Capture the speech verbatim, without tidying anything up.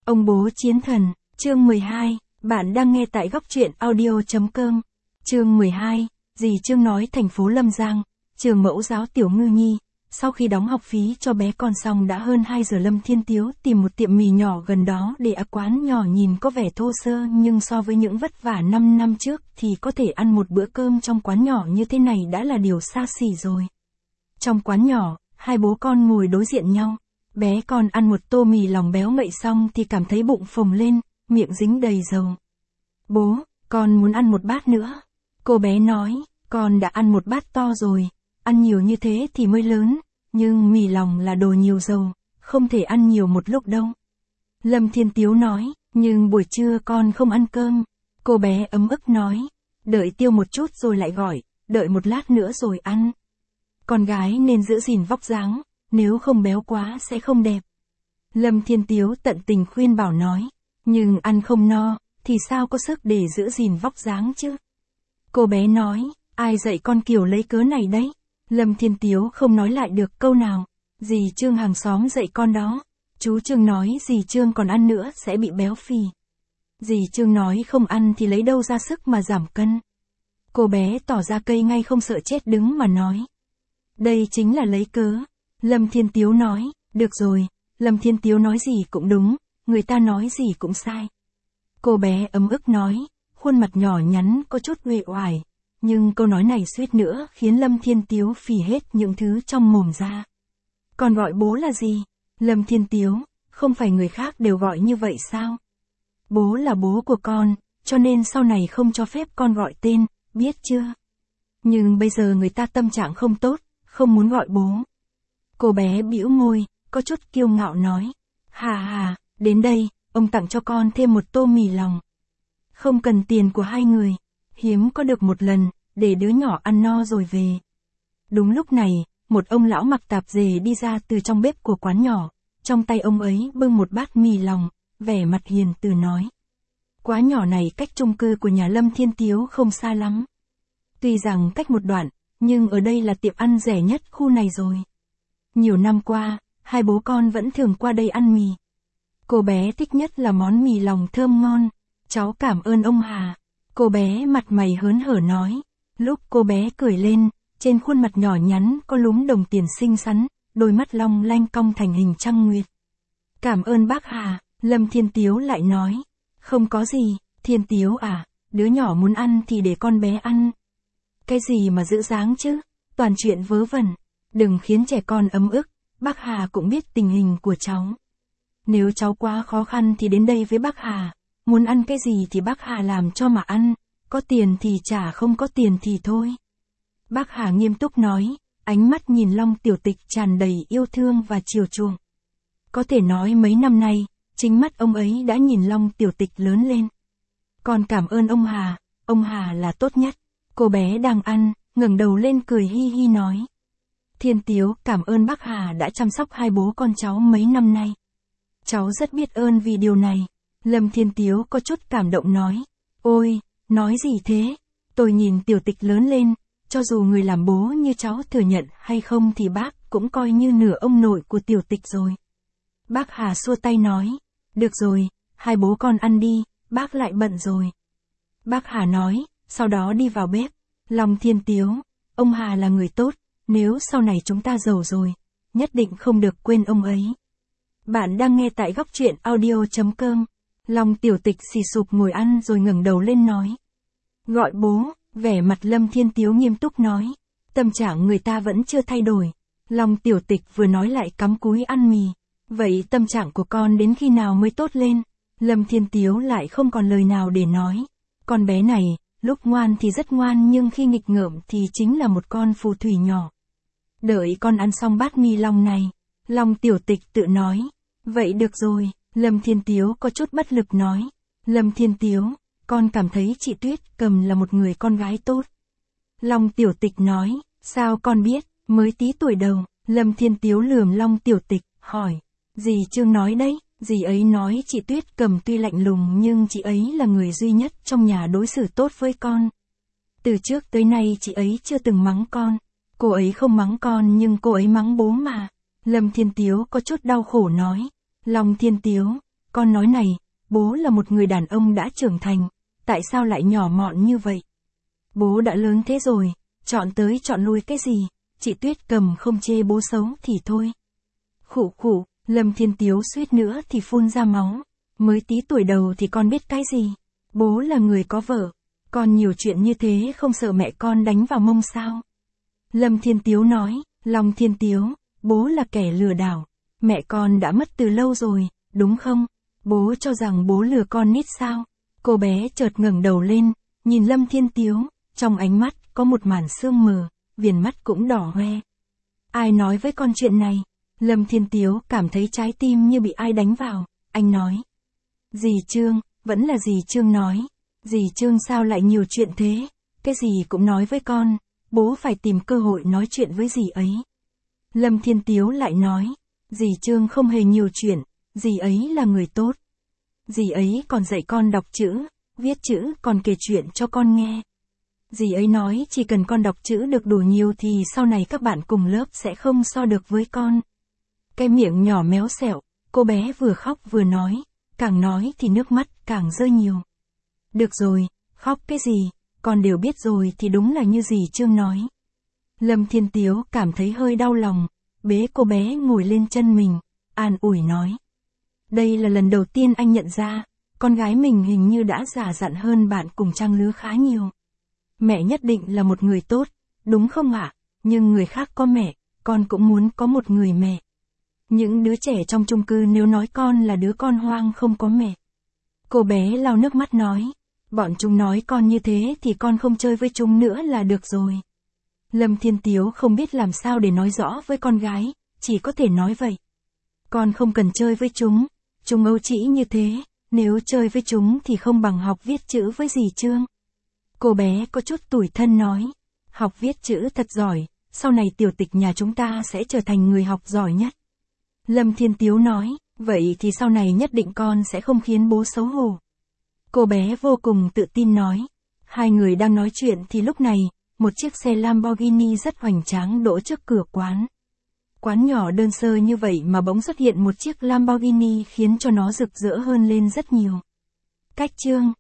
Ông bố chiến thần, chương mười hai, bạn đang nghe tại góc truyện audio chấm com. Chương mười hai, dì Trương nói thành phố Lâm Giang, trường mẫu giáo Tiểu Ngư Nhi. Sau khi đóng học phí cho bé con xong đã hơn hai giờ, Lâm Thiên Tiếu tìm một tiệm mì nhỏ gần đó để ăn. Quán nhỏ nhìn có vẻ thô sơ nhưng so với những vất vả năm năm trước thì có thể ăn một bữa cơm trong quán nhỏ như thế này đã là điều xa xỉ rồi. Trong quán nhỏ, hai bố con ngồi đối diện nhau. Bé con ăn một tô mì lòng béo ngậy xong thì cảm thấy bụng phồng lên, miệng dính đầy dầu. Bố, con muốn ăn một bát nữa. Cô bé nói, con đã ăn một bát to rồi, ăn nhiều như thế thì mới lớn, nhưng mì lòng là đồ nhiều dầu, không thể ăn nhiều một lúc đâu. Lâm Thiên Tiếu nói, nhưng buổi trưa con không ăn cơm. Cô bé ấm ức nói, đợi tiêu một chút rồi lại gọi, đợi một lát nữa rồi ăn. Con gái nên giữ gìn vóc dáng, nếu không béo quá sẽ không đẹp. Lâm Thiên Tiếu tận tình khuyên bảo nói, nhưng ăn không no, thì sao có sức để giữ gìn vóc dáng chứ? Cô bé nói, ai dạy con kiểu lấy cớ này đấy? Lâm Thiên Tiếu không nói lại được câu nào. Dì Trương hàng xóm dạy con đó. Chú Trương nói dì Trương còn ăn nữa sẽ bị béo phì. Dì Trương nói không ăn thì lấy đâu ra sức mà giảm cân. Cô bé tỏ ra cây ngay không sợ chết đứng mà nói. Đây chính là lấy cớ. Lâm Thiên Tiếu nói, được rồi, Lâm Thiên Tiếu nói gì cũng đúng, người ta nói gì cũng sai. Cô bé ấm ức nói, khuôn mặt nhỏ nhắn có chút uể oải, nhưng câu nói này suýt nữa khiến Lâm Thiên Tiếu phì hết những thứ trong mồm ra. Còn gọi bố là gì? Lâm Thiên Tiếu, không phải người khác đều gọi như vậy sao? Bố là bố của con, cho nên sau này không cho phép con gọi tên, biết chưa? Nhưng bây giờ người ta tâm trạng không tốt, không muốn gọi bố. Cô bé bĩu môi, có chút kiêu ngạo nói, hà hà, đến đây, ông tặng cho con thêm một tô mì lòng. Không cần tiền của hai người, hiếm có được một lần, để đứa nhỏ ăn no rồi về. Đúng lúc này, một ông lão mặc tạp dề đi ra từ trong bếp của quán nhỏ, trong tay ông ấy bưng một bát mì lòng, vẻ mặt hiền từ nói. Quán nhỏ này cách chung cư của nhà Lâm Thiên Tiếu không xa lắm. Tuy rằng cách một đoạn, nhưng ở đây là tiệm ăn rẻ nhất khu này rồi. Nhiều năm qua, hai bố con vẫn thường qua đây ăn mì. Cô bé thích nhất là món mì lòng thơm ngon. Cháu cảm ơn ông Hà. Cô bé mặt mày hớn hở nói. Lúc cô bé cười lên, trên khuôn mặt nhỏ nhắn có lúm đồng tiền xinh xắn, đôi mắt long lanh cong thành hình trăng nguyệt. Cảm ơn bác Hà, Lâm Thiên Tiếu lại nói. Không có gì, Thiên Tiếu à, đứa nhỏ muốn ăn thì để con bé ăn. Cái gì mà giữ dáng chứ, toàn chuyện vớ vẩn. Đừng khiến trẻ con ấm ức, bác Hà cũng biết tình hình của cháu. Nếu cháu quá khó khăn thì đến đây với bác Hà, muốn ăn cái gì thì bác Hà làm cho mà ăn, có tiền thì trả, không có tiền thì thôi. Bác Hà nghiêm túc nói, ánh mắt nhìn Long Tiểu Tịch tràn đầy yêu thương và chiều chuộng. Có thể nói mấy năm nay, chính mắt ông ấy đã nhìn Long Tiểu Tịch lớn lên. Còn cảm ơn ông Hà, ông Hà là tốt nhất. Cô bé đang ăn, ngẩng đầu lên cười hi hi nói. Thiên Tiếu cảm ơn bác Hà đã chăm sóc hai bố con cháu mấy năm nay. Cháu rất biết ơn vì điều này. Lâm Thiên Tiếu có chút cảm động nói. Ôi, nói gì thế? Tôi nhìn Tiểu Tịch lớn lên, cho dù người làm bố như cháu thừa nhận hay không thì bác cũng coi như nửa ông nội của Tiểu Tịch rồi. Bác Hà xua tay nói. Được rồi, hai bố con ăn đi, bác lại bận rồi. Bác Hà nói, sau đó đi vào bếp. Long Thiên Tiếu, ông Hà là người tốt, nếu sau này chúng ta giàu rồi, nhất định không được quên ông ấy. Bạn đang nghe tại góc truyện audio chấm com. Long Tiểu Tịch xì sụp ngồi ăn rồi ngẩng đầu lên nói. Gọi bố, vẻ mặt Lâm Thiên Tiếu nghiêm túc nói. Tâm trạng người ta vẫn chưa thay đổi. Long Tiểu Tịch vừa nói lại cắm cúi ăn mì. Vậy tâm trạng của con đến khi nào mới tốt lên? Lâm Thiên Tiếu lại không còn lời nào để nói. Con bé này, lúc ngoan thì rất ngoan nhưng khi nghịch ngợm thì chính là một con phù thủy nhỏ. Đợi con ăn xong bát mì lòng này. Long Tiểu Tịch tự nói. Vậy được rồi, Lâm Thiên Tiếu có chút bất lực nói. Lâm Thiên Tiếu, con cảm thấy chị Tuyết Cầm là một người con gái tốt. Long Tiểu Tịch nói, sao con biết, mới tí tuổi đầu. Lâm Thiên Tiếu lườm Long Tiểu Tịch, hỏi. Dì Trương nói đấy, dì ấy nói chị Tuyết Cầm tuy lạnh lùng nhưng chị ấy là người duy nhất trong nhà đối xử tốt với con. Từ trước tới nay chị ấy chưa từng mắng con. Cô ấy không mắng con nhưng cô ấy mắng bố mà. Lâm Thiên Tiếu có chút đau khổ nói. Long Thiên Tiếu, con nói này, bố là một người đàn ông đã trưởng thành, tại sao lại nhỏ mọn như vậy? Bố đã lớn thế rồi, chọn tới chọn lui cái gì, chị Tuyết Cầm không chê bố xấu thì thôi. Khụ khụ, Lâm Thiên Tiếu suýt nữa thì phun ra máu, mới tí tuổi đầu thì con biết cái gì, bố là người có vợ, con nhiều chuyện như thế không sợ mẹ con đánh vào mông sao? Lâm Thiên Tiếu nói, Long Thiên Tiếu, bố là kẻ lừa đảo, mẹ con đã mất từ lâu rồi, đúng không? Bố cho rằng bố lừa con nít sao? Cô bé chợt ngẩng đầu lên, nhìn Lâm Thiên Tiếu, trong ánh mắt có một màn sương mờ, viền mắt cũng đỏ hoe. Ai nói với con chuyện này? Lâm Thiên Tiếu cảm thấy trái tim như bị ai đánh vào, anh nói. Dì Trương, vẫn là dì Trương nói. Dì Trương sao lại nhiều chuyện thế? Cái gì cũng nói với con, bố phải tìm cơ hội nói chuyện với dì ấy. Lâm Thiên Tiếu lại nói, dì Trương không hề nhiều chuyện, dì ấy là người tốt. Dì ấy còn dạy con đọc chữ, viết chữ, còn kể chuyện cho con nghe. Dì ấy nói chỉ cần con đọc chữ được đủ nhiều thì sau này các bạn cùng lớp sẽ không so được với con. Cái miệng nhỏ méo xẹo, cô bé vừa khóc vừa nói, càng nói thì nước mắt càng rơi nhiều. Được rồi, khóc cái gì, con đều biết rồi thì đúng là như dì Trương nói. Lâm Thiên Tiếu cảm thấy hơi đau lòng, bế cô bé ngồi lên chân mình, an ủi nói. Đây là lần đầu tiên anh nhận ra, con gái mình hình như đã già dặn hơn bạn cùng trang lứa khá nhiều. Mẹ nhất định là một người tốt, đúng không ạ? Nhưng người khác có mẹ, con cũng muốn có một người mẹ. Những đứa trẻ trong chung cư nếu nói con là đứa con hoang không có mẹ. Cô bé lau nước mắt nói, bọn chúng nói con như thế thì con không chơi với chúng nữa là được rồi. Lâm Thiên Tiếu không biết làm sao để nói rõ với con gái, chỉ có thể nói vậy. Con không cần chơi với chúng, chúng ấu trĩ như thế, nếu chơi với chúng thì không bằng học viết chữ với dì Trương. Cô bé có chút tủi thân nói, học viết chữ thật giỏi, sau này tiểu tịch nhà chúng ta sẽ trở thành người học giỏi nhất. Lâm Thiên Tiếu nói, vậy thì sau này nhất định con sẽ không khiến bố xấu hổ. Cô bé vô cùng tự tin nói. Hai người đang nói chuyện thì lúc này, một chiếc xe Lamborghini rất hoành tráng đỗ trước cửa quán. Quán nhỏ đơn sơ như vậy mà bỗng xuất hiện một chiếc Lamborghini khiến cho nó rực rỡ hơn lên rất nhiều. Cách chương